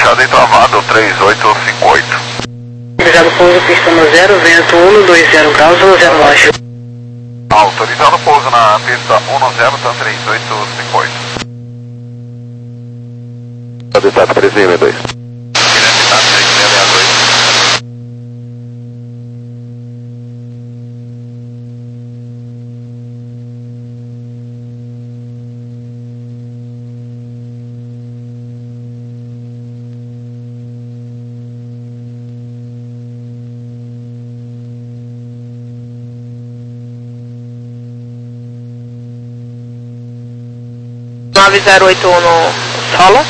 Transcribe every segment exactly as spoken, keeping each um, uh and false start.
fechado e travado, três oito cinco oito. Autorizado pouso, pista no zero, vento um dois zero graus, um zero baixo. Autorizado pouso na pista um zero, tá três oito cinco oito. Habitat três seis dois. Habitat três seis dois. nove zero oito um no solo.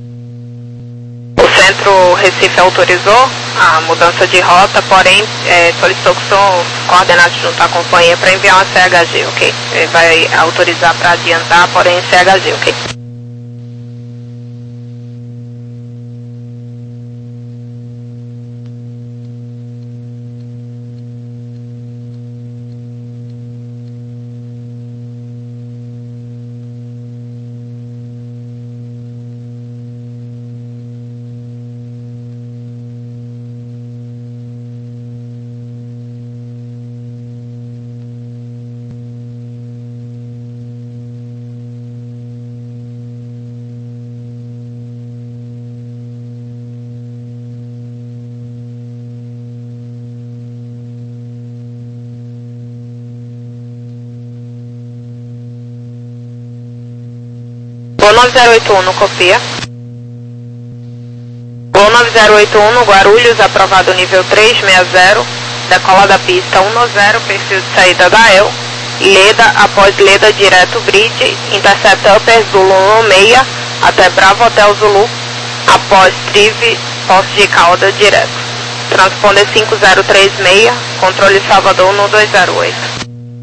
O centro Recife autorizou a mudança de rota, porém é, solicitou que o senhor coordenado junto à companhia para enviar uma C H G, ok? Ele vai autorizar para adiantar, porém C H G, ok? Gol nove zero oito um no copia. Gol nove zero oito um no Guarulhos, aprovado nível três seis zero, decola da pista um zero, perfil de saída da E L, Leda, após Leda direto bridge, intercepta upper Zulu um seis até Bravo Hotel Zulu, após Trive, poste de cauda direto. Transponder cinco zero três seis, controle Salvador um dois zero oito.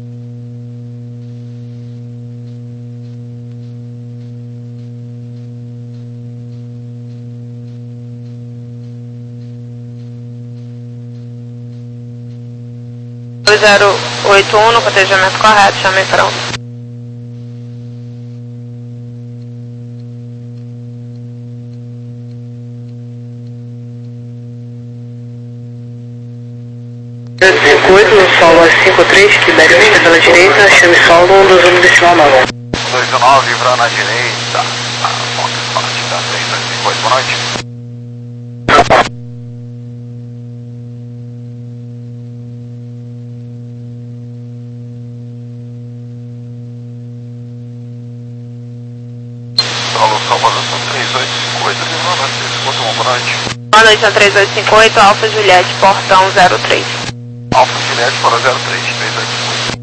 dois zero oito um no cotejamento correto, chame pronto. cinco oito no solo cinco três, libere a pista pela direita, chame solo um dos um decimal nove. dois nove, Vran na direita. Ah, ponto sorte da três dois cinco oito, boa noite. Solo Salvador, três oito cinco oito, Vran na três cinco oito, boa noite. Boa noite, na três oito cinco oito, Alfa Juliette, portão zero três. Alfa Juliette para zero três, três oito cinco oito.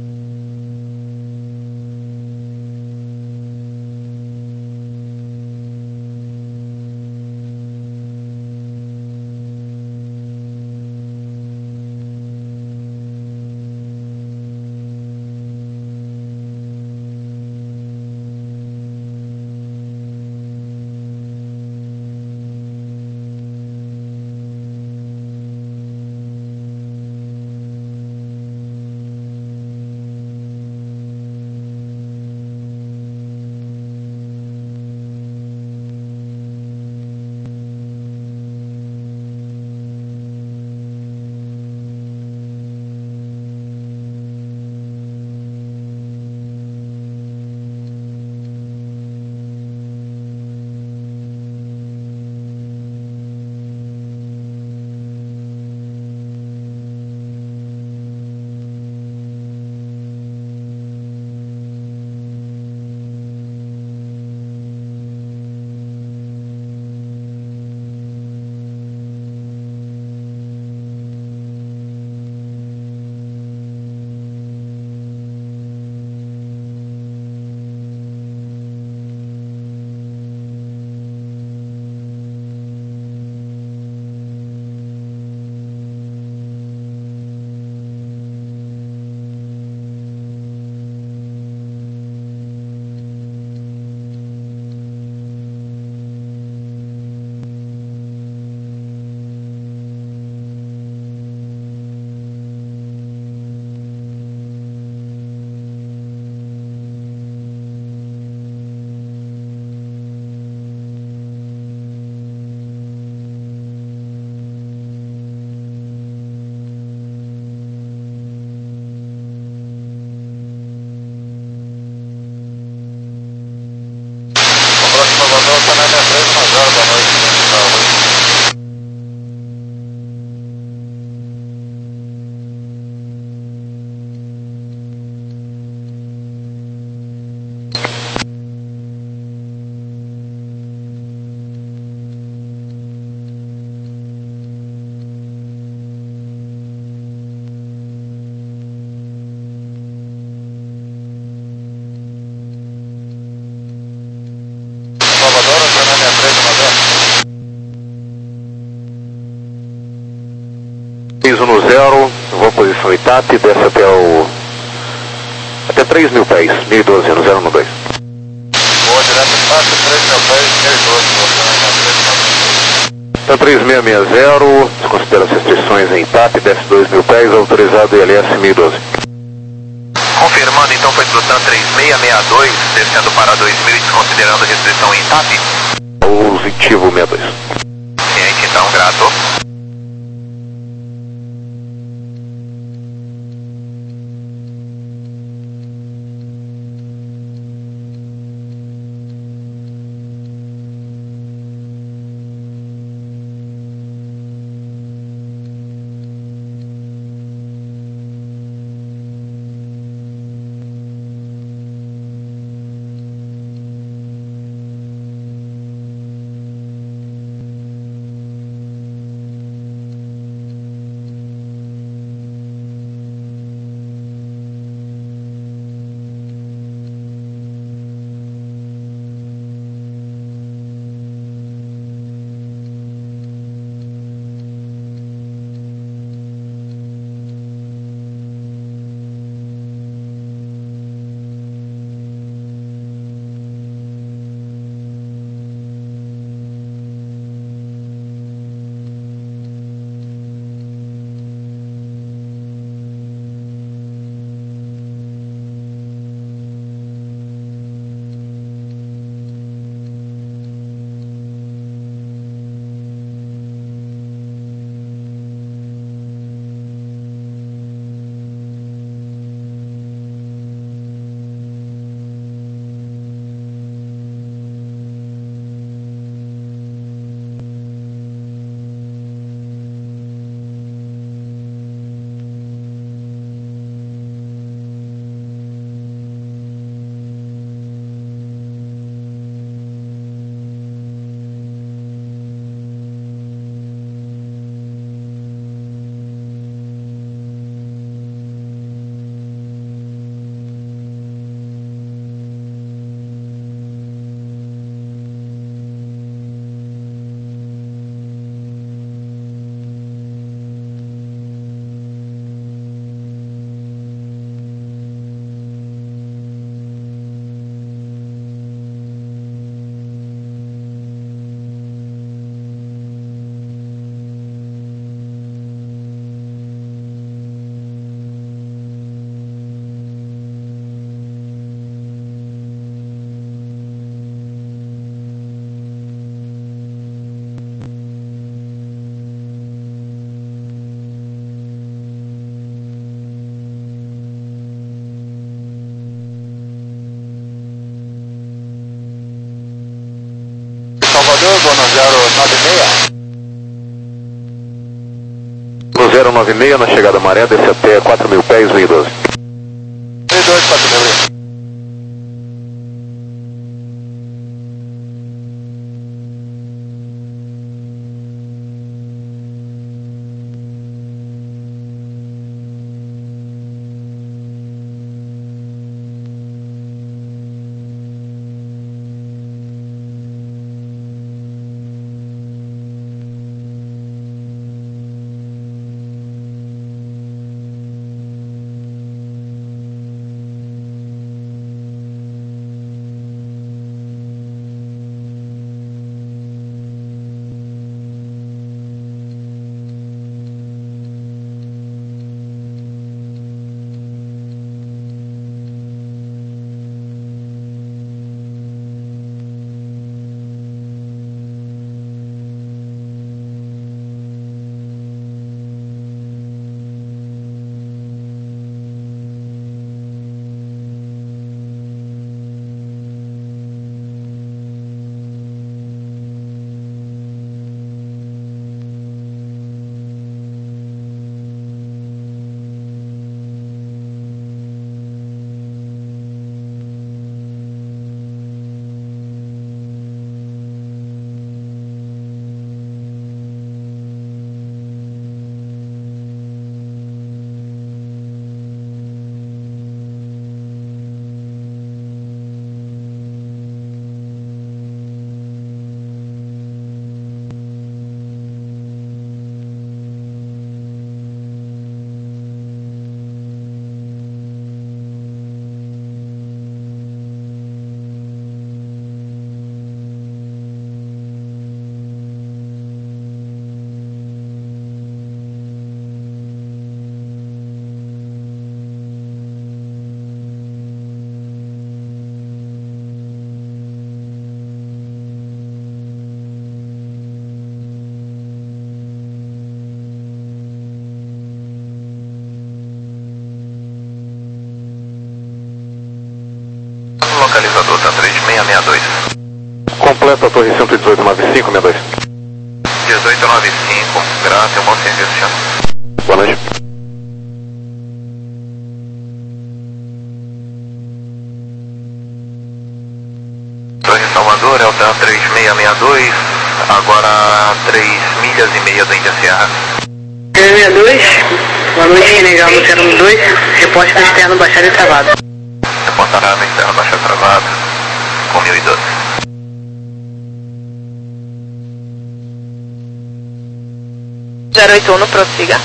zero, vou posição Itap, desce até o... até três mil pés, mil e doze no zero um dois. Boa, direto espaço, três mil pés, mil e doze, você vai na três mil pés. Então três mil seiscentos e sessenta, desconsidera as restrições em Itap, desce dois mil pés, autorizado I L S mil e doze. Confirmando, então foi Trutan três seis seis dois, descendo para dois mil e desconsiderando a restrição em Itap. Positivo sessenta e dois. Ciente, então, grato. Salvador, zona zero nove seis. No zero nove seis, na chegada maré, desce até quatro mil pés, mil e doze. mil e doze, quatro mil. localizador, tá três seis seis dois. Completa a torre cento e dezoito, nove cinco, sessenta e dois. dezoito noventa e cinco, graças, um bom serviço, senhor. Boa noite. Torre Salvador, Elta três seis seis dois, agora três milhas e meia da Índia Serra. três seis dois, boa noite, Senegal no zero um dois, reporte externo baixado e travado. Reportará na externa baixada e travado, com mil e doze. zero oito um, prossiga.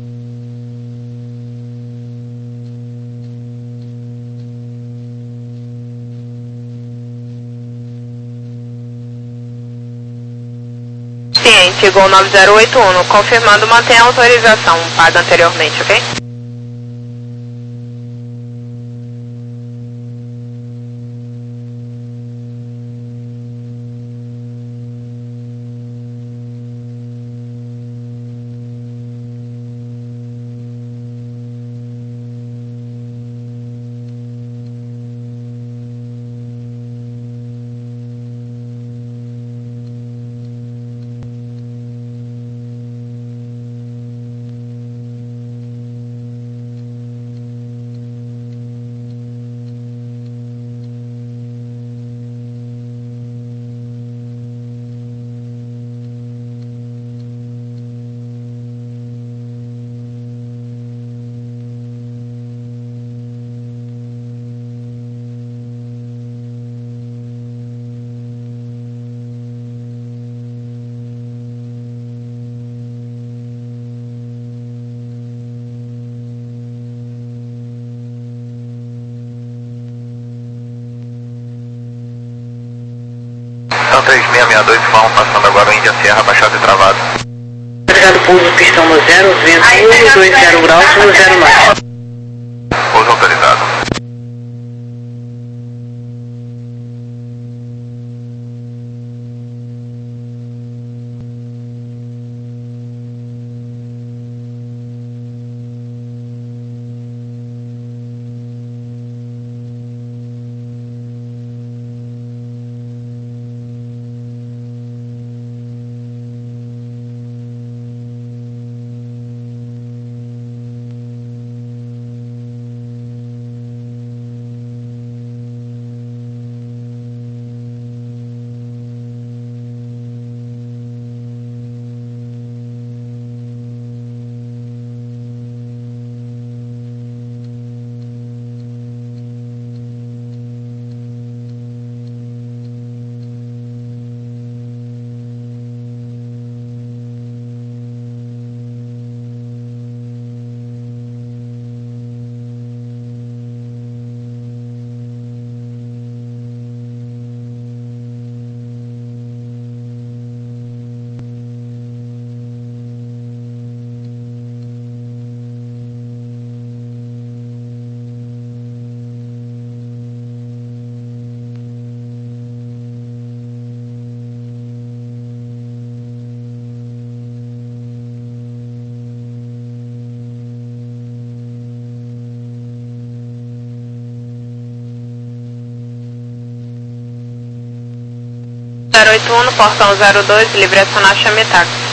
Ciente, Gol nove zero oito um, confirmando, mantém a autorização paga anteriormente, ok? três seis seis dois, falam passando agora o Índia Serra, baixado e travado. Obrigado, pouso pistão no zero, vento um, dois zero graus, um zero mais. Pouso autorizado. zero oito um, portão zero dois, livre acionar chame táxi.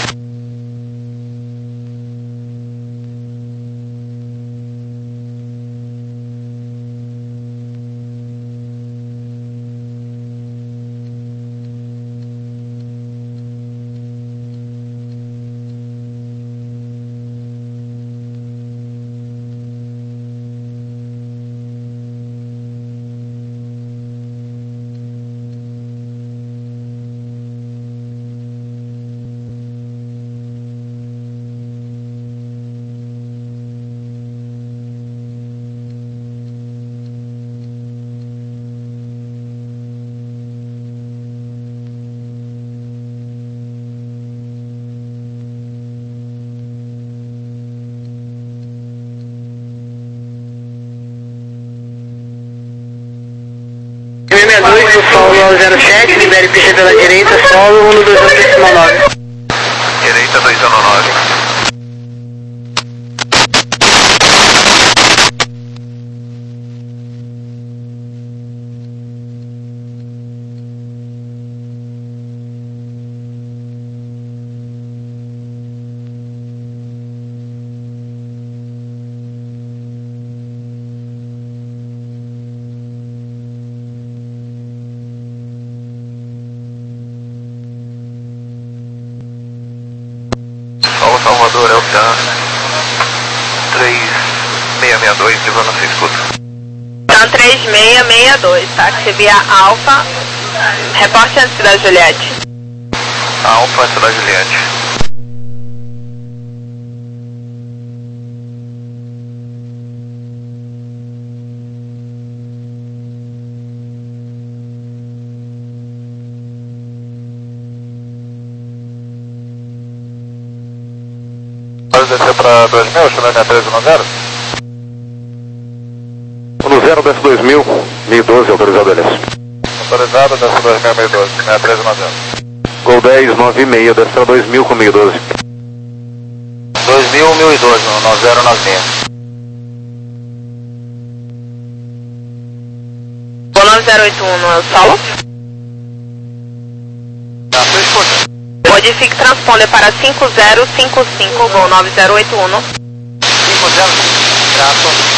seis seis dois, do solo zero sete, libere pista pela direita, solo um dois um decimal nove. Direita dois um nove. seis dois, Ivan, não se escuta. Então três seis seis dois, táxi via Alfa, reporte antes da Juliette. Alfa, antes da Juliette. Pode descer para dois mil, chamando a três um zero? um zero, desce dois mil, mil e doze, autorizado L S. Autorizado, desce dois mil, mil e doze, seis três um zero. Gol dez, nove e meio, desce para dois mil com mil e doze. dois mil, mil e doze, nove zero nove seis. Gol nove zero oito um, é o solo? Tá, tu escuta. Modifique transponder para cinco zero cinco cinco, Gol nove zero oito um. cinco zero, graças.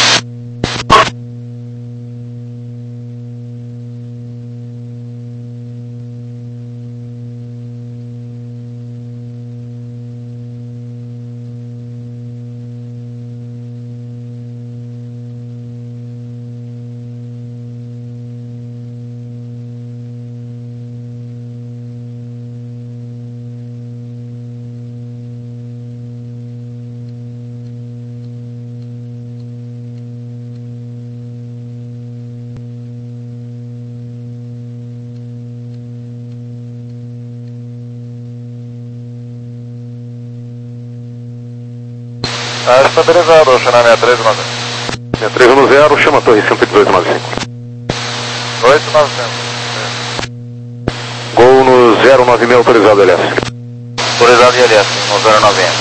Ah, estabilizado, Ocean seis três um zero. seis três um zero, chama a torre cento e dezoito nove cinco. oito nove cinco. Gol no zero nove seis, autorizado L S. Autorizado L S, no zero nove seis.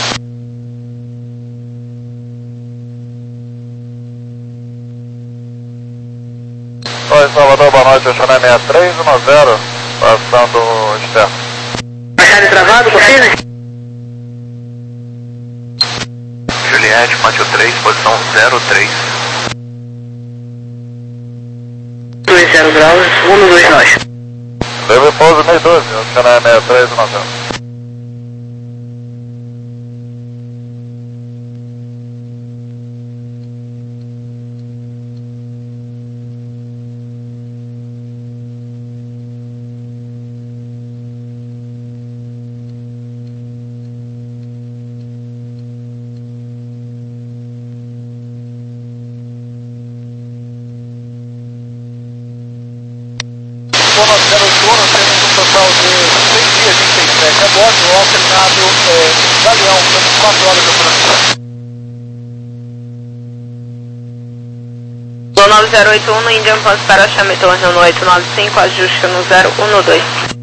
Oi, Salvador, boa noite, Ocean seis três um zero, passando externo. Machado travado, confirme? Juliette, Pátio três, posição zero três. dois zero graus, um dois nove. Leve pouso mil e doze, Ocean seis três um zero. Gol nove zero oito um, temos um total de seis dias em seis sete a bordo, o alternado é Galeão, temos quatro horas de operação. Gol nove zero oito um, no Indian Pans para chame torre no oito nove cinco, ajuste no zero um dois.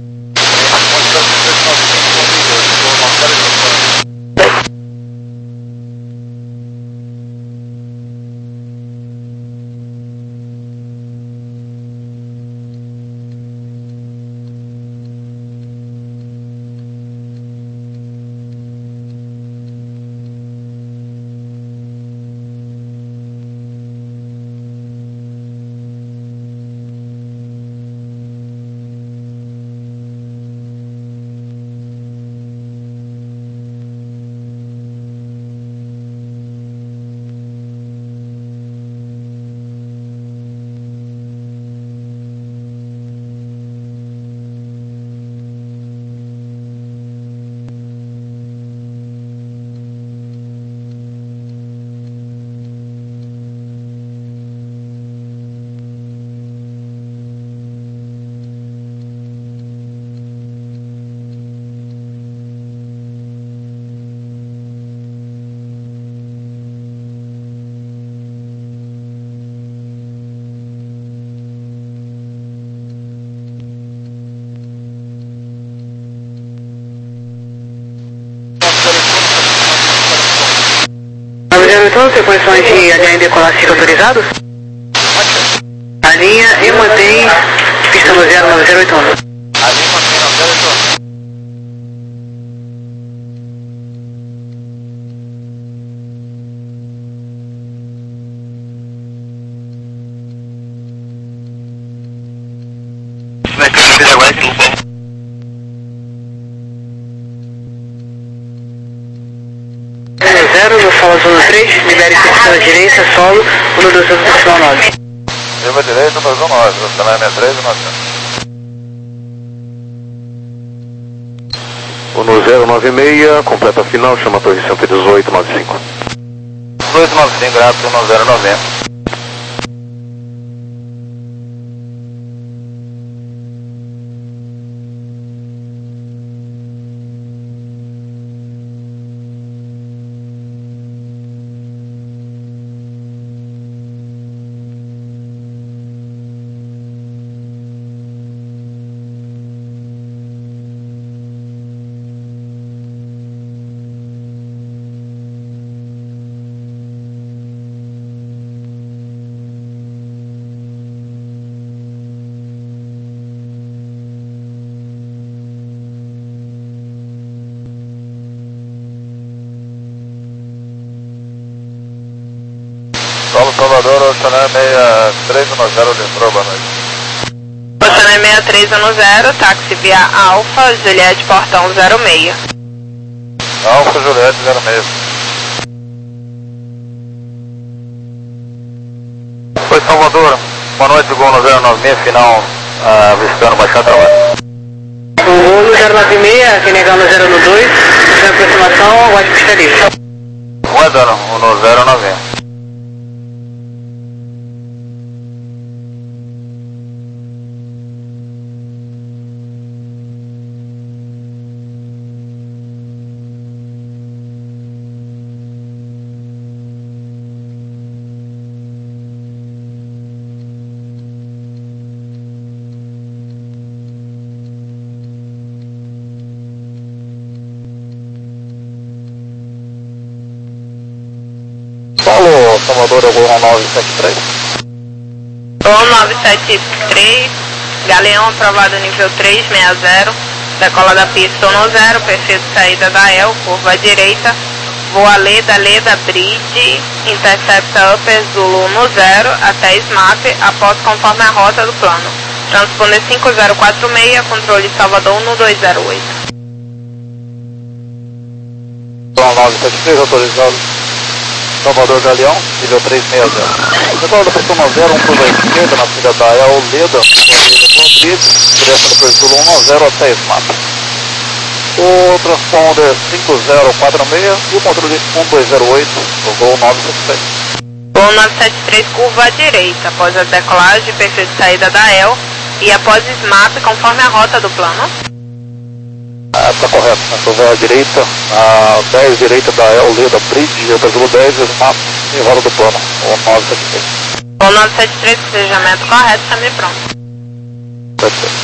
Então, tem condições de alinhar em decolar fica autorizado? Alinha e mantém pista no zero nove zero oito um. Alinha e mantém no zero oito um. zero, no Solas um três, libere pista pela direita, solo, um dois zero decimal nove. Viva direita, um dois um nove, canal sessenta e três e novecentos. um zero nove seis, completa final, chama a torre cento e dezoito, nove cinco. dezoito nove cinco, graças, um zero nove zero. Solo Salvador, Oceané seis três um zero, Litrou, boa noite. Oceané seis três um zero, táxi via Alfa, Juliette, portão zero seis. Alfa, Juliette, zero seis. Oi, Salvador, boa noite, Gol no zero nove seis, final, uh, visitando Baixada Trabalho. O Gol no zero nove seis, K N H no zero dois, sem aproximação, aguarde pista livre. Aguardando, um no zero nove seis. Paulo, Salvador, eu vou nove sete três. Gol nove sete três, Galeão aprovado nível três seis zero, decola da pista um zero, perfil de saída da E L, curva à direita, voa Leda, Leda, Bridge, intercepta Upper Zulu um zero, até S M A P, após conforme a rota do plano. Transponder cinco zero quatro seis, controle Salvador um dois zero oito. Gol nove sete três, autorizado. Salvador Galeão, nível três seis zero. Decola da pista um zero, um curva à esquerda, na saída da E L, Leda, Leda, Bridge, direção do perfil um zero até S M A P. O transponder cinco zero quatro seis e o controle um dois zero oito, o Gol nove sete três. Gol nove sete três, curva à direita, após a decolagem, perfil de saída da E L e após S M A P, conforme a rota do plano. Ah, tá correto, né? Curva à direita, a dez direita da E L, Leda, Bridge, Brasil dez, S M A P e rota do plano, o nove sete três. Gol nove sete três, planejamento correto, chame pronto. sete três.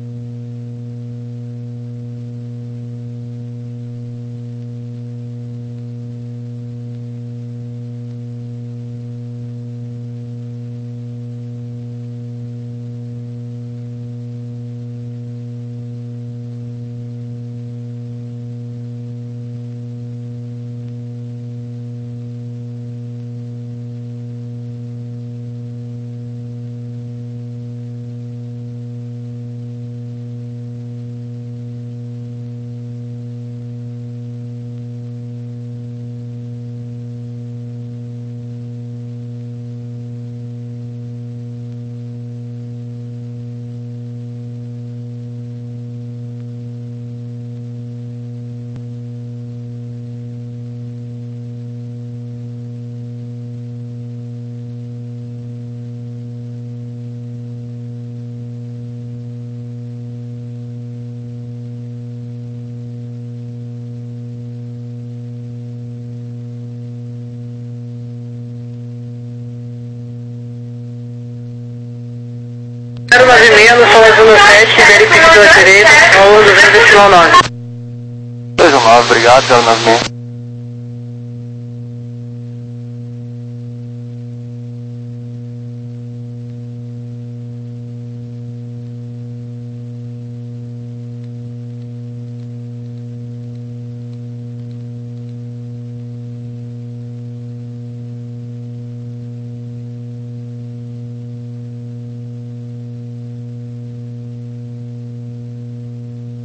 zero nove seis, no Solas um sete, verifique pela direita, ao duzentos decimal nove. dois um nove, obrigado, zero nove seis.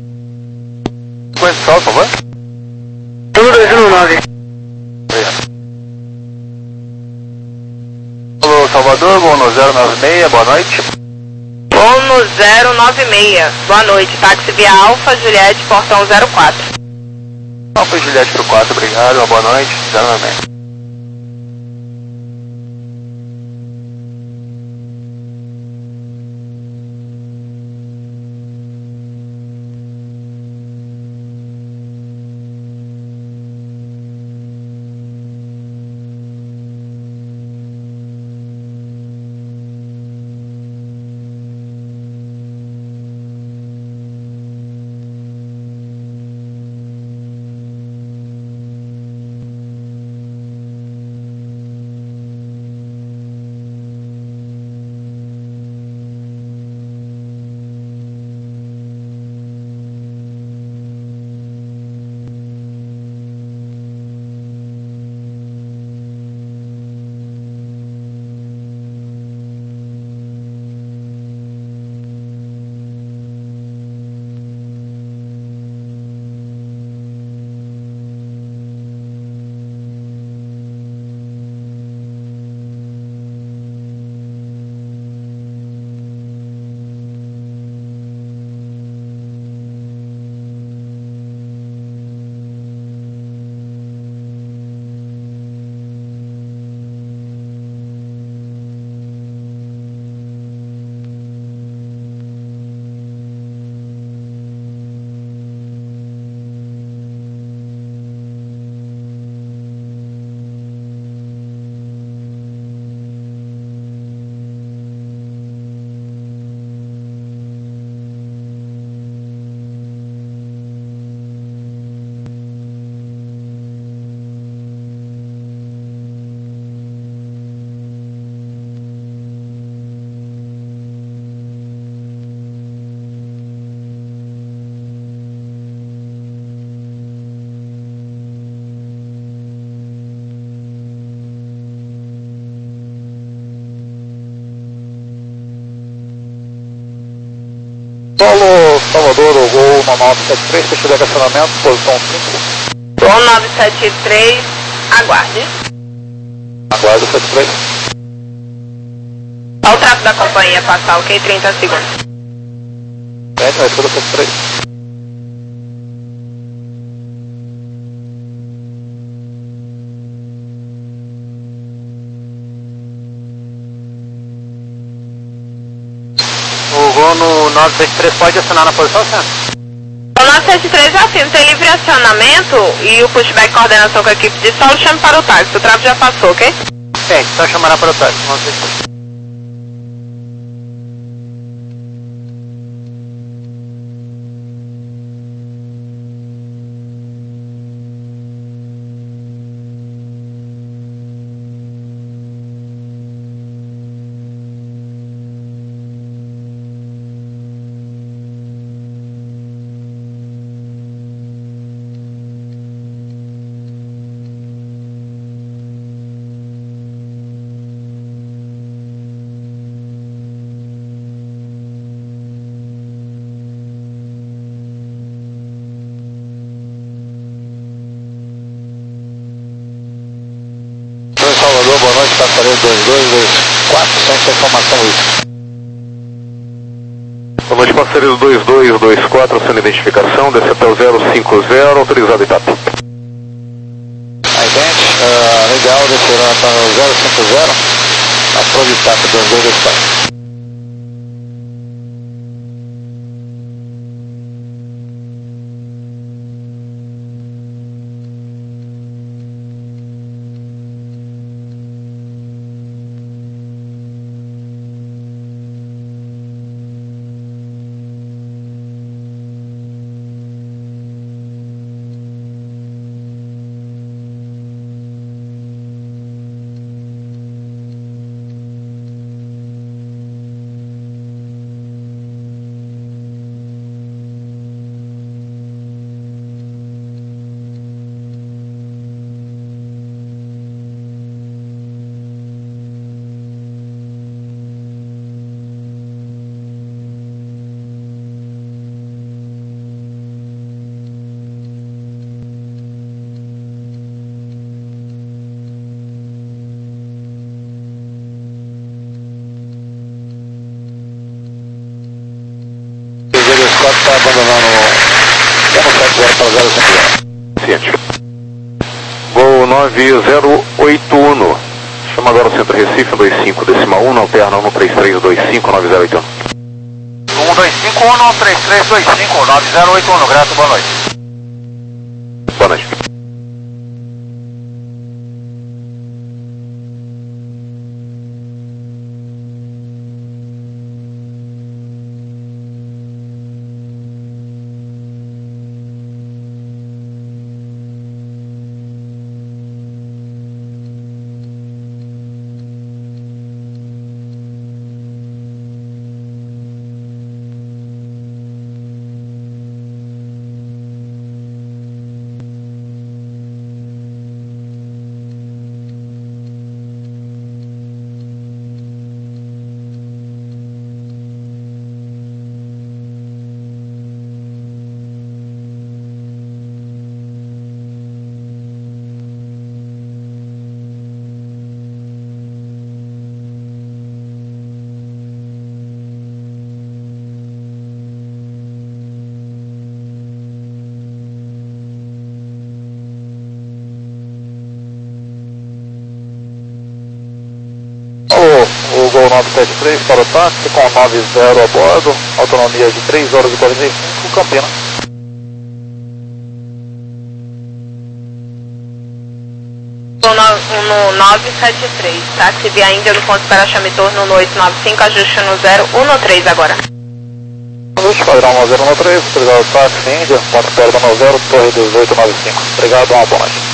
Quanto só, por favor? um dois um nove. Obrigado. Salvador, voo no zero nove seis, boa noite. Voo no zero nove seis, boa noite. Táxi via Alfa, Juliette, portão zero quatro. Alfa Juliette pro quatro, obrigado, uma boa noite, zero nove seis. Solo Salvador, o gol no nove sete três, fecha de agacionamento, posição cinco. Gol nove sete três, aguarde. Aguarde o sete três. Olha o tráfego da companhia passar, ok? trinta segundos. Vem, vai ser o sete três. O gol no nove sete três pode acionar na posição, senhor? O nove sete três é assim, tem livre acionamento e o pushback coordenação com a equipe de solo, chame para o táxi, o tráfego já passou, ok? Bem, então chamará para o táxi, nove sete três. Salvador, boa noite, passareiro dois dois dois quatro, sem essa informação aí. Boa noite, passareiro dois dois dois quatro, sem identificação, desce até o zero cinco zero, autorizado Itapu. Ident, uh, legal, descerá para o zero cinco zero, aprovado Itapu dois dois dois quatro. zero para zero cento. Ciente. Gol nove zero oito um. Chama agora o centro Recife, dois cinco decimal um, alterna um três três dois cinco nove zero oito um. um dois cinco um três três dois cinco nove zero oito um, grato, boa noite. Boa noite. O Gol nove sete três para o táxi com nove zero a bordo, autonomia de três horas e quarenta e cinco, Campina. No nove sete três, táxi via Índia do ponto para chame torno no oito nove cinco, ajuste no zero um três agora. Ajuste padrão no zero um três, obrigado táxi Índia, ponto perto no zero, torre dezoito nove cinco, obrigado, uma boa noite.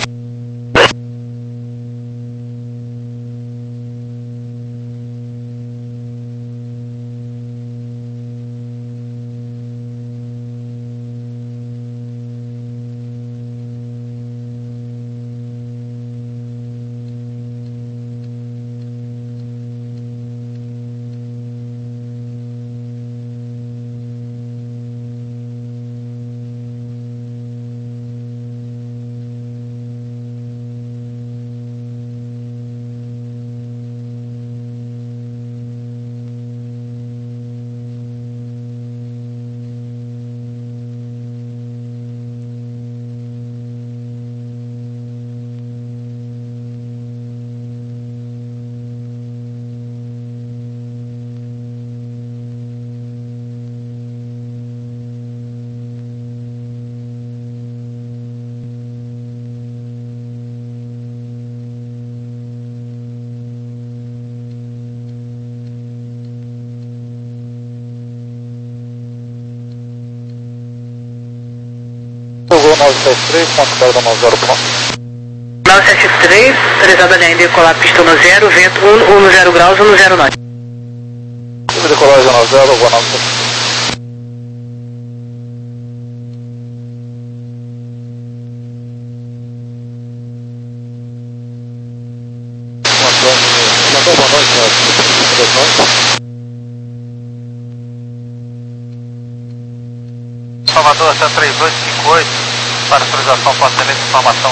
nove sete três, ponto perto no zero ponto. nove sete três, autorizada linha decolar pista no zero, vento um zero graus, um zero nove. Decolagem no zero, boa nove sete. Boa noite, Salvador, C três oito cinco oito, para autorização fornecimento de informação.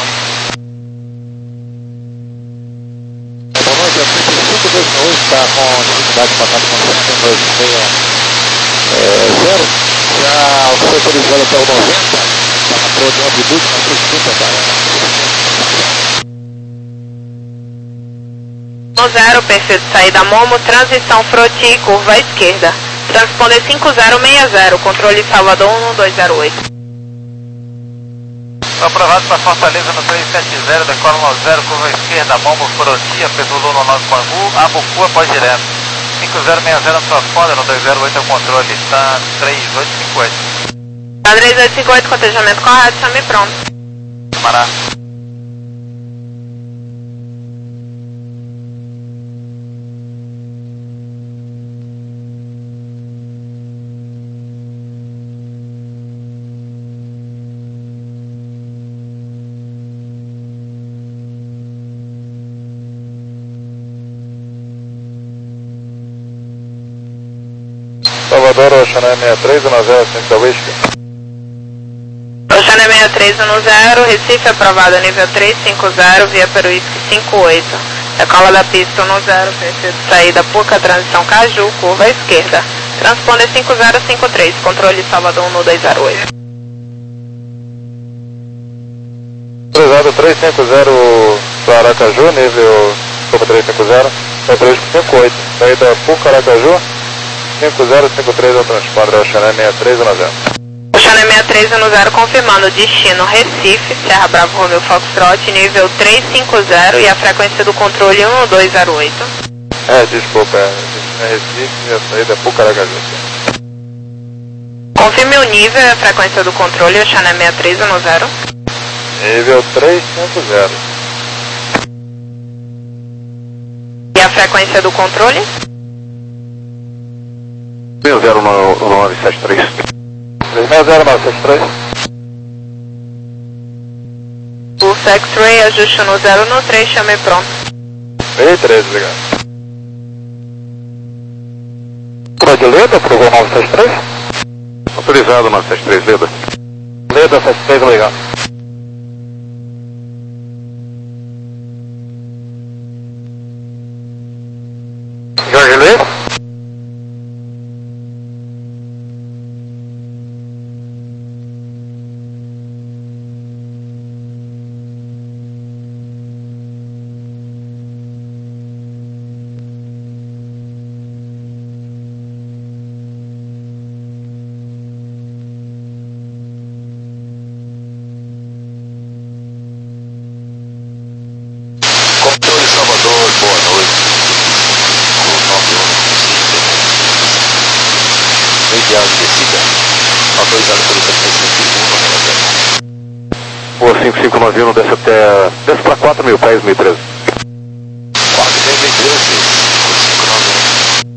Boa noite, a trinta e cinco dois oito está com dificuldade de passar com setenta e seis zero, já foi autorizado até o noventa, está na prova de um atributo, na sessenta, tá? No zero, perfil de saída Momo, transição Froti, curva à esquerda. Transponder cinco zero seis zero, controle Salvador um dois zero oito. Aprovado para Fortaleza no três sete zero, decola no zero, curva à esquerda, Momo, Froti, Petulu no nove Pangu, Abucu, após direto. cinco zero seis zero, transponder no dois zero oito, é o controle, está três oito cinco oito. Tá três oito cinco oito, cotejamento correto, chame pronto. Pará. Salvador, Oceané sessenta e três, um zero cinco da Whisky. Oceané sessenta e três, um zero, Recife aprovado nível três cinco zero, via para o Whisky cinco oito. Decola da pista um zero, perfil de saída Puca, transição Caju, curva à esquerda. Transponder cinco zero cinco três, controle Salvador um dois zero oito. Autorizado três cinco zero para Aracaju, nível três cinco zero, é três cinco oito, saída Puca Aracaju, cinco zero cinco três ao transponder Oceané seis três um zero. Oceané seis três um zero confirmando destino Recife, Serra Bravo Romeo Foxtrot, nível três cinco zero e a frequência do controle um dois zero oito. É, desculpa, é, destino é Recife e a saída é Puca Aracaju. Confirme o nível e a frequência do controle Oceané seis três um zero. Nível três cinco zero. E a frequência do controle? seis zero nove sete três. seis zero nove sete três. O X-Ray, ajuste no zero no três, chame pronto. seis três, obrigado. Pro de Leda, pro Gol nove sete três. Autorizado nove sete três, Leda. Leda sete três, obrigado. Jorge Leda. Controle Salvador, boa noite. nove um cinco. Medial de descida. Autorizado pelo três cinco um no O cinco cinco nove um desce até... desce para quatro mil pés, mil e treze. quatro mil e treze. O cinco nove um.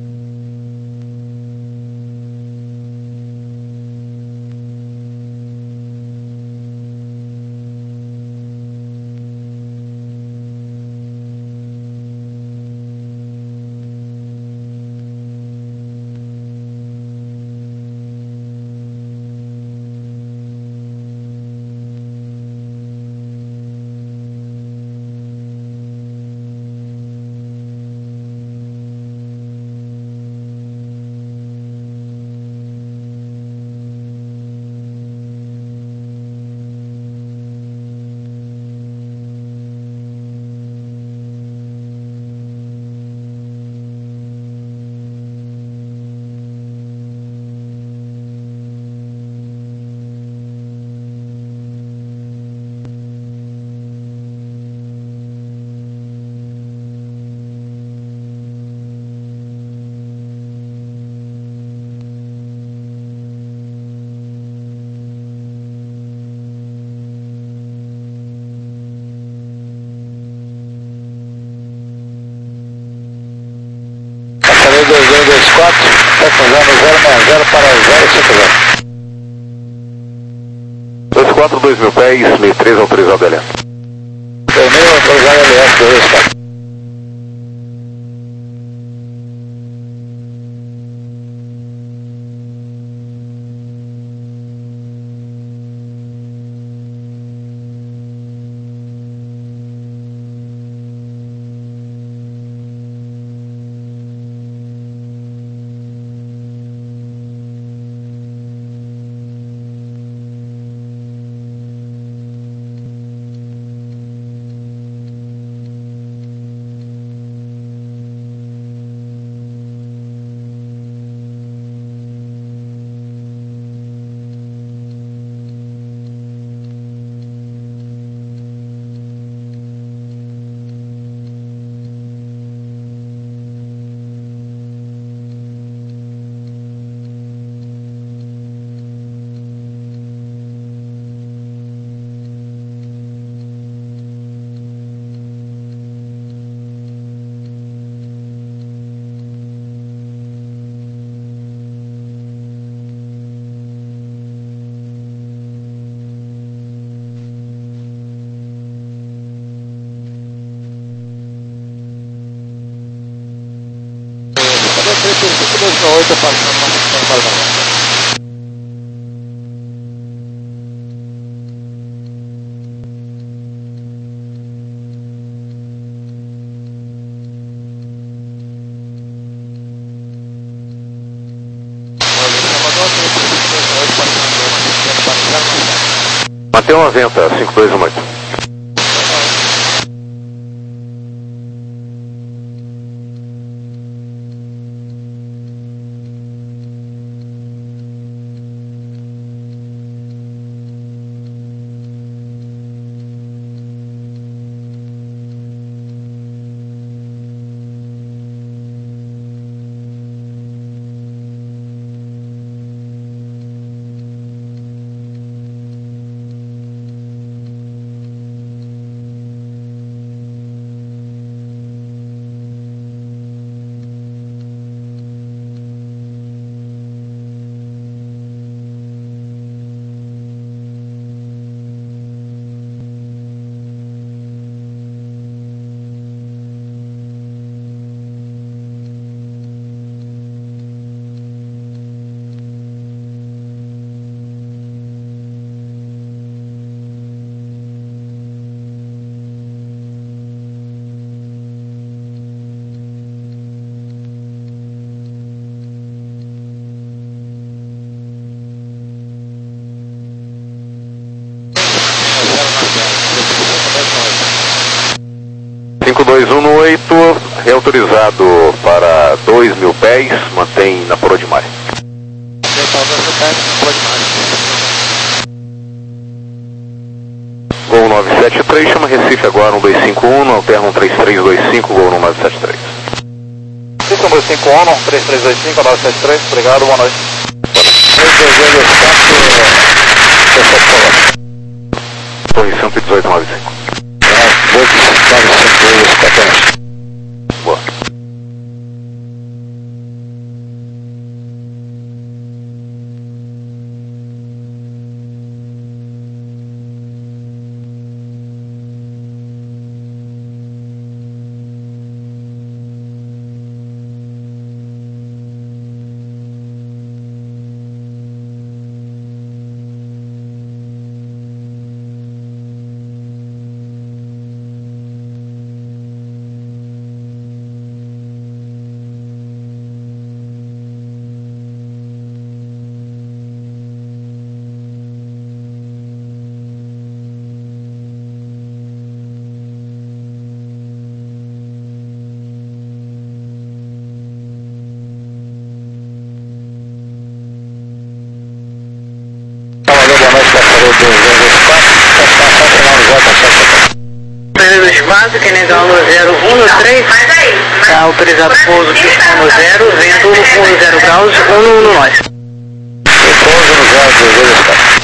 dois dois dois quatro, sete zero zero seis zero para zero cinco zero. dois quatro, dois mil pés, mil e treze autorizado L S. dois mil autorizado L S, dois dois quatro. cinco dois oito passando para o Mantenha uma venta, cinco dois um oito. dois um no oito, reautorizado para dois mil pés, mantém na Proa de Mar. Gol nove sete três, chama Recife agora um dois cinco um, alterna um três três dois cinco, gol no nove sete três. Recife um dois cinco um, três três dois cinco, nove sete três, obrigado, boa noite. Torre cento e dezoito, nove cinco. Boa. Período de espaço, Kenegalo zero um três, está autorizado pouso um zero, vento um zero graus, um no nós. Pouso no zero, zero espaço.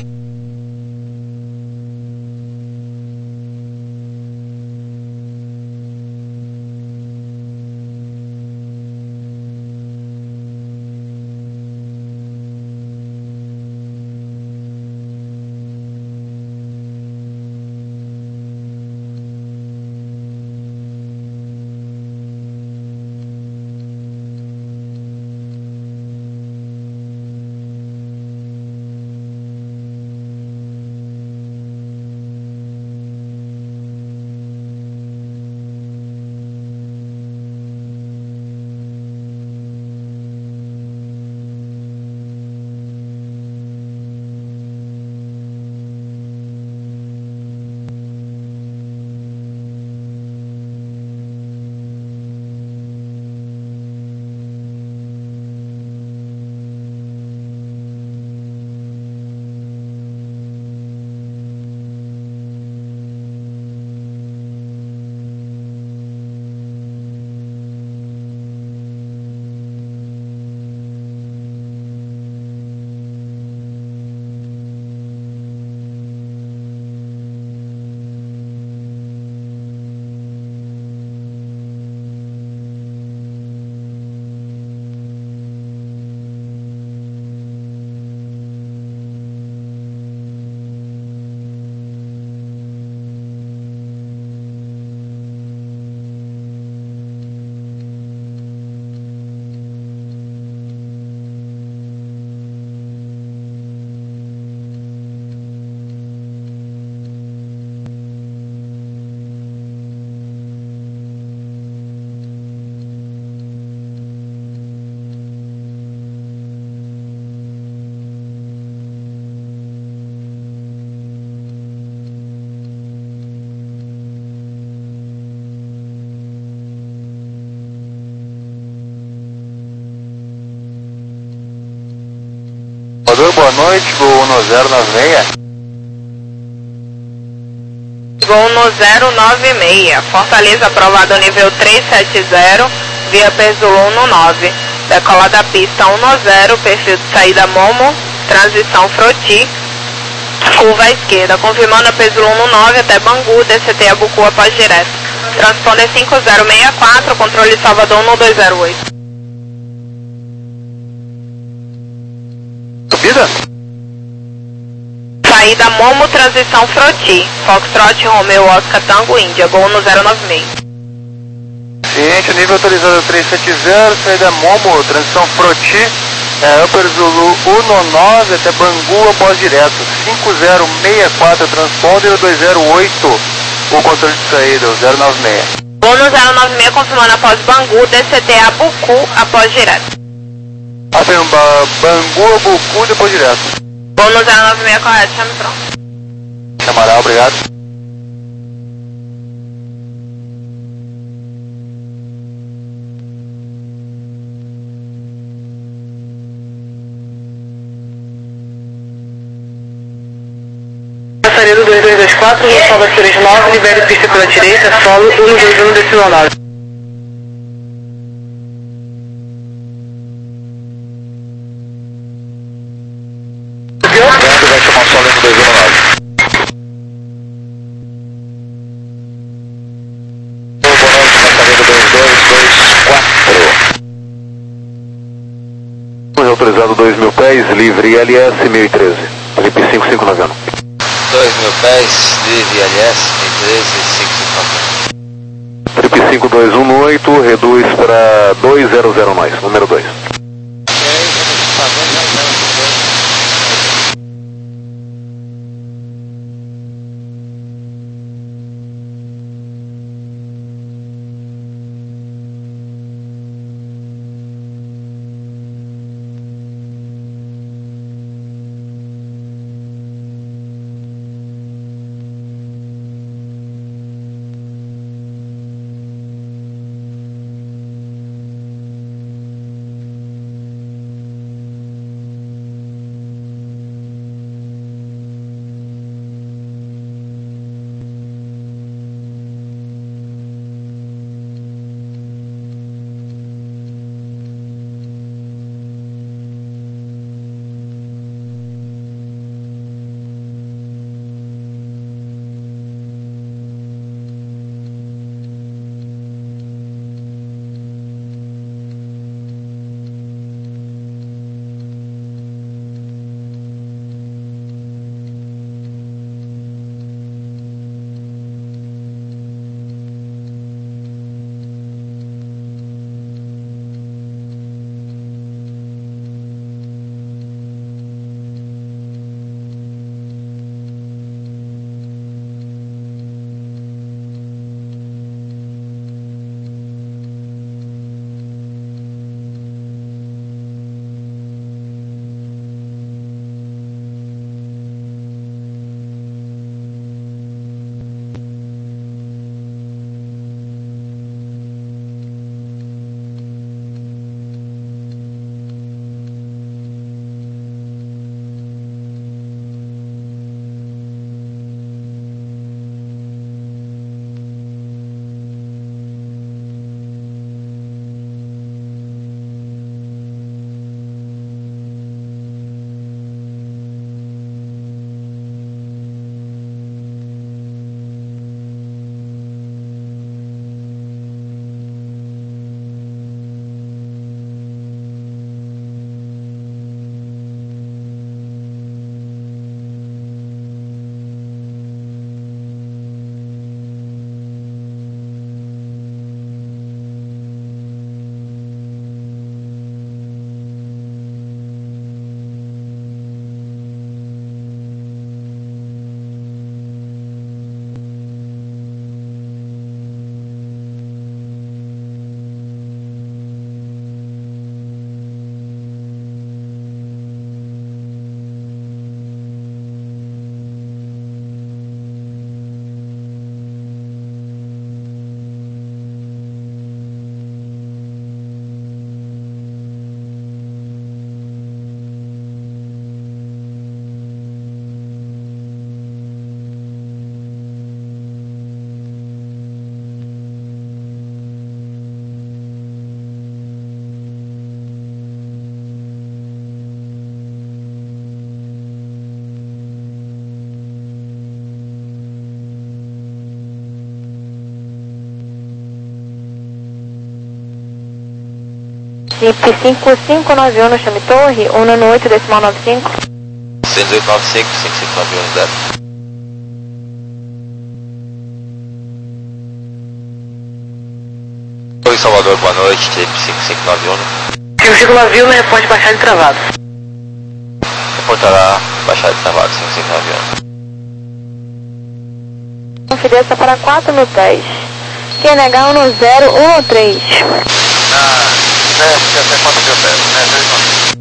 Boa noite, Gol um zero nove seis. Gol no zero nove seis, Fortaleza aprovado nível três sete zero, via Pesulum no nove, decolada da pista um zero, perfil de saída Momo, transição Froti, curva à esquerda, confirmando a Pesulum no nove até Bangu, D C T Abucu após direto. Transponder cinco zero seis quatro, controle Salvador um dois zero oito. Subida? Saída Momo, transição Froti, Foxtrot, Romeo, Oscar, Tango, Índia, Gol no zero nove seis. Ciente, nível autorizado três sete zero, saída Momo, transição Froti, é, Upper Zulu um nove até Bangu após direto, cinco zero seis quatro, transponder dois zero oito, o controle de saída, o zero nove seis. Gol no zero nove seis, confirmando após Bangu, D C T Abucu após direto. Afirma, Bangu, Abucu depois direto. Gol no zero nove seis, correto, chame pronto. Chamará, obrigado. dois dois dois quatro, Salva três nove, libere pista pela direita, solo um dois um decimal nove. Vai chamar solo um dois um nove. Autorizado dois mil pés, livre L S mil e treze, Felipe cinco cinco nove um. dois mil pés, livre L S mil e treze, cinco cinco nove um. Felipe cinco dois um oito, reduz para dois zero zero mais, número dois. Jeep cinco cinco nove um no Chame Torre, um no oito decimal nove cinco. seis oito nove cinco, cinco cinco nove um zero. Oi Salvador, boa noite, Jeep cinco cinco nove um. cinco cinco nove um, me reporte baixada e travado. Reportará baixada e travado, cinco cinco nove um. Confiança para quatro mil pés. Q N H um zero um três. Ah, é, até quatro mil pés, né? três nove.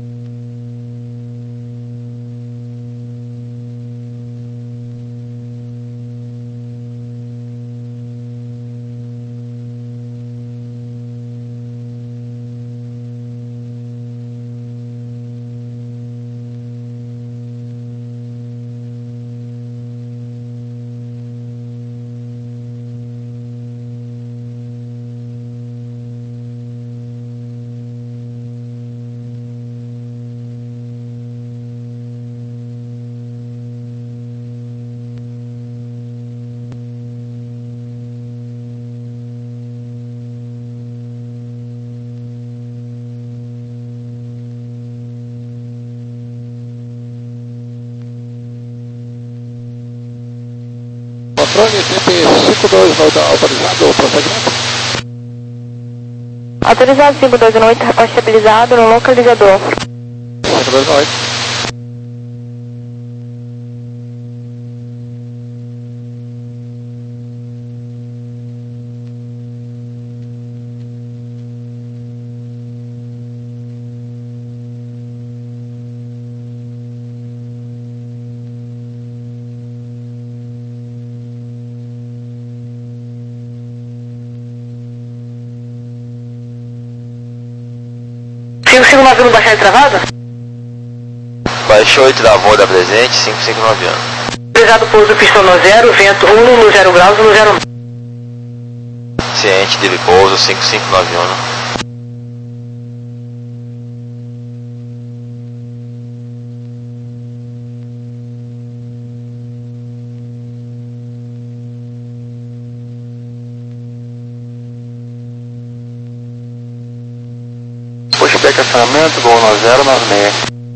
Controle T P cinco dois oito autorizado o procedimento. Autorizado cinco dois oito, rapaz estabilizado no localizador. cinco dois oito. cinco cinco nove um baixar travado? Baixou oito da Volta presente, cinco cinco nove um. Autorizado pouso pistão no zero, vento um no zero graus no zero. Ciente, dele pouso cinco cinco nove um. Pushback acionamento, Gol no zero nove seis.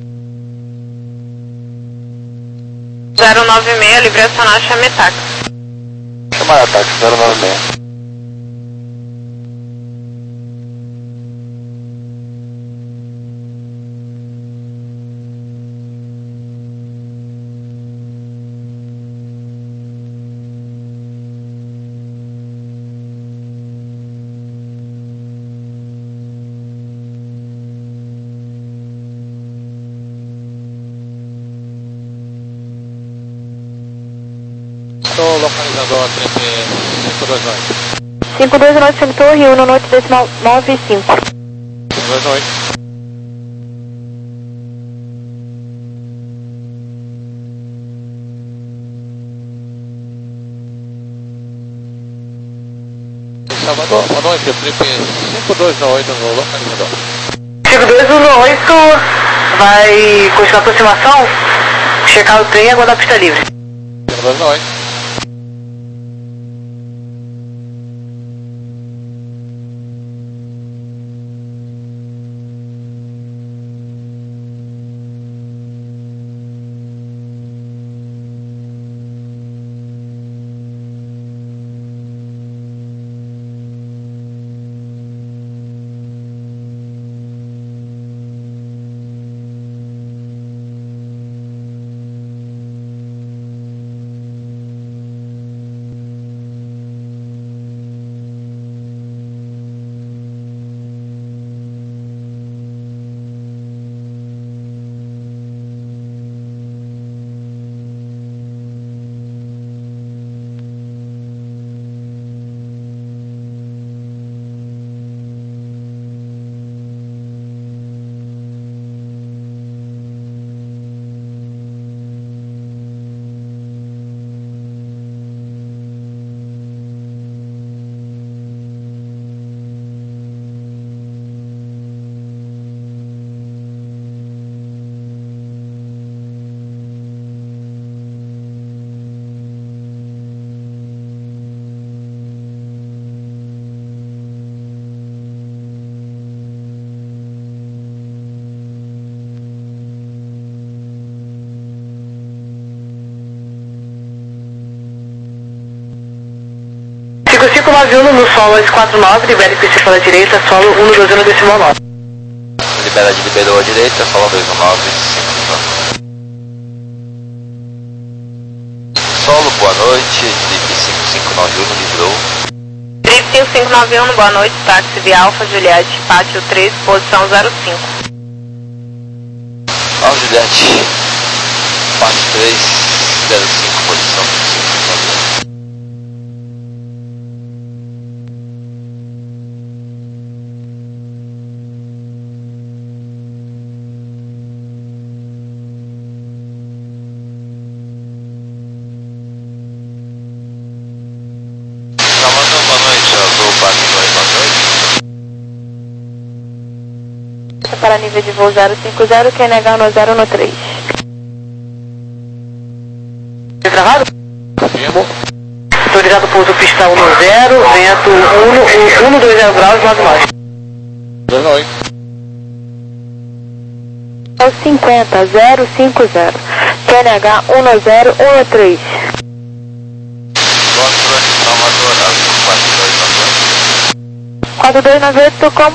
zero nove seis, livre acionar, chame táxi. Chamar ataque zero nove seis. Estou localizador T P cinco dois oito. cinco dois oito, cinco torre, um noite decimal nove cinco. cinco dois oito. Salvador, boa noite, Trip cinco dois oito no localizador. cinco dois um oito vai continuar a aproximação, checar o trem e aguardar a pista livre. cinco dois oito. cinco cinco nove um no solo S quatro nove, libera de pista pela direita, solo um dois um decimal nove. Libera de liberou à direita, solo dois um nove. Solo, boa noite, Trip cinco cinco nove um, livrou. Trip cinco cinco nove um, boa noite, táxi via Alfa Juliette, pátio três, posição zero cinco. Alfa Juliette, pátio três, zero cinco, posição cinco cinco nove um. Para nível de voo zero cinco zero, Q N H no zero no três. Travado? Firmo. Autorizado pouso pista um no zero, vento um no dois zero graus, nove nove. dois oito. É o cinquenta, zero cinco zero. Q N H um no zero, um no três. comando dois nove oito, como